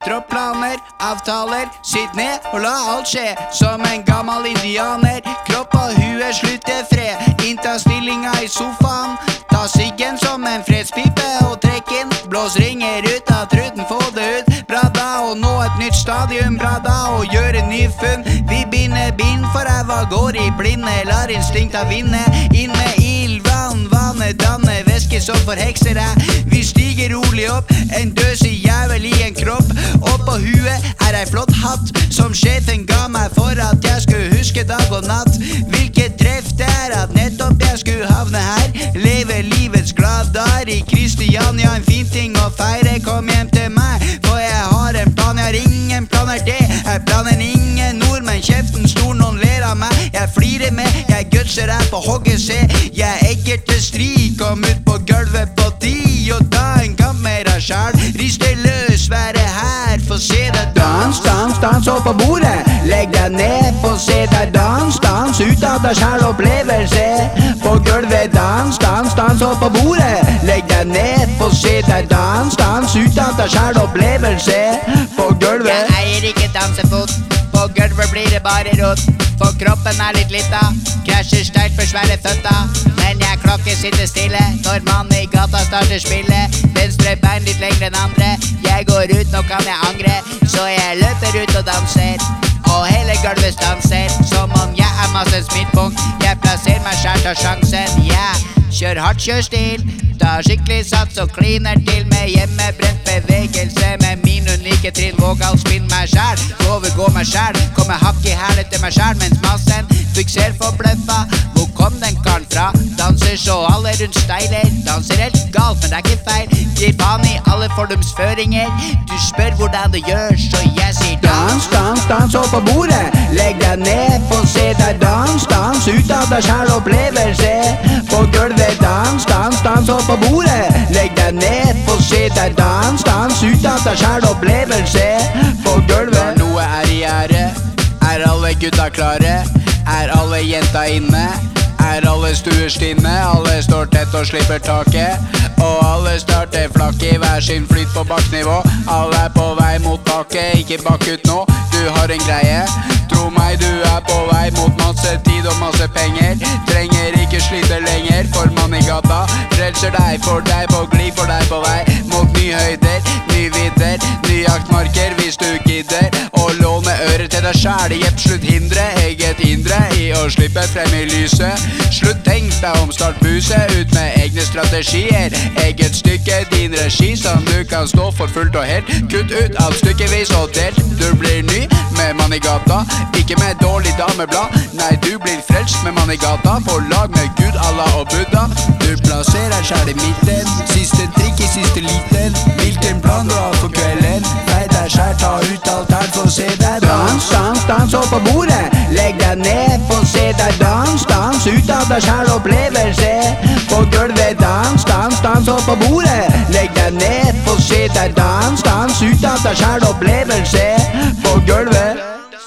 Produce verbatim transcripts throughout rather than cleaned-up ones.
Dropp planer, avtaler, sitt ned og la alt skje. Som en gammel indianer, kropp og hue slutter fred. Innta stillinga i sofaen, ta siggen som en fredspipe og trekk inn. Blås ringer ut av truten, få det ut. Bra da å nå et nytt stadium, bra da å gjøre ny funn. Vi binder bind for ræva, går i blinde, lar instinkta vinne. Inn med ild, vann, vannet danner væske som forhekser deg. Vi stiger rolig opp, en døsig jævel i en kropp. Oppå huet er ei flott hatt som sjefen ga meg for at jeg skulle huske dag og natt. Hvilket treff det er at nettopp jeg skulle havne her. Leve livets glade dager i Kristiania, en fin ting å feire. Kom hjem til meg, for jeg har en plan. Jeg har ingen planer, det er planen ingen nordmenn. Kjeften stor, noen ler av meg. Jeg flirer med, jeg gutser her på hogget, se. Jeg egger til stri, kom ut på gulvet på di. Og da en kamp med deg selv. Riste løs, være her, få se deg dans. Dans, dans opp på bordet, legg deg ned, få se deg dans. Dans ut av deg selv, opplevelse. På gulvet dans, dans, dans opp på bordet, legg deg ned, få se deg dans. Dans ut av deg selv, opplevelse. På gulvet. Jeg eier ikke dansefot, på gulvet blir det bare rot. For kroppen er litt lita, krasjer sterkt for svære føtta. Men jeg klokker sitter stille når mannen i gata starter spillet. Venstre bein litt lengre enn andre, jeg går ut, nå kan jeg angre. Så jeg løper ut og danser, og hele gulvet stanser. Som om jeg er massens midtpunkt, jeg plasserer meg selv, tar sjansen. Yeah, kjør hardt, kjør stil, ta skikkelig sats og kliner til. Med hjemmebrent bevegelse, med min unike trinn. Vågal spinn meg selv, overgå meg selv. Kommer hakk i hæl etter meg selv, mens massen fikser for bløffa. Hvor kom den karen fra? Danser så alle rundt steiler. Danser helt galt, men det er ikke feil. Gir faen i alle fordumsføringer. Du spør hvordan det gjør, så jeg sier dans. Dans, dans opp på bordet, legg deg ned, få se deg dans. Dans ut av deg selv, opplevelse. På gulvet dans, dans, dans opp på bordet, legg deg ned, få se deg dans. Dans ut av deg selv, opplevelse. På gulvet. Noe er i gjære, er alle gutta klare? Er alle jenta inne? Er alle stuer stinne? Alle står tett og slipper taket. Og alle starter flakk i hver sin flyt på baknivå. Alle er på vei mot taket, ikke bak ut nå. Du har en greie, tro meg, du er på vei mot masse tid og masse penger. Trenger ikke slite lenger, for mann i gata frelser deg, for deg på glid, for deg på vei mot nye høyder, nye vidder, nye jaktmarker hvis du gidder. Og låne øret til deg selv, jepp, slutt hindre eget indre i å slippe frem i lyset. Slutt tenk deg om, start buset ut med egne strategier. Eget stykke, din regi som du kan stå for fullt og helt. Kutt ut alt stykkevis og delt. Du blir ny med mann i gata, ikke med dårlig dameblad. Nei, du blir frelst med mann i gata, på lag med Gud, Allah og Buddha. Du plasserer selv i midten, siste trikk i siste liten. Hvilken plan du har for kvelden? Nei, deg selv, ta ut alt her, få se deg dans. Dans, dans opp på bordet, legg deg ned, få se deg dans. Dans ut av deg selv, opplevelse. På gulvet dans, dans, dans opp på bordet, legg deg ned, få se deg dans. Dans ut av deg selv, opplevelse. På gulvet.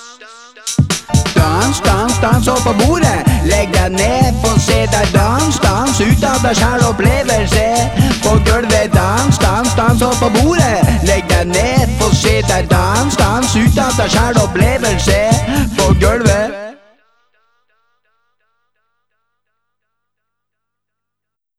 Dans, dans, dans opp på bordet, legg deg ned, få se deg dans. Dans ut av deg selv, opplevelse. På gulvet dans, dans, dans opp på bordet, legg deg ned, få se deg dans. Dans ut av deg selv, opplevelse. På gulvet.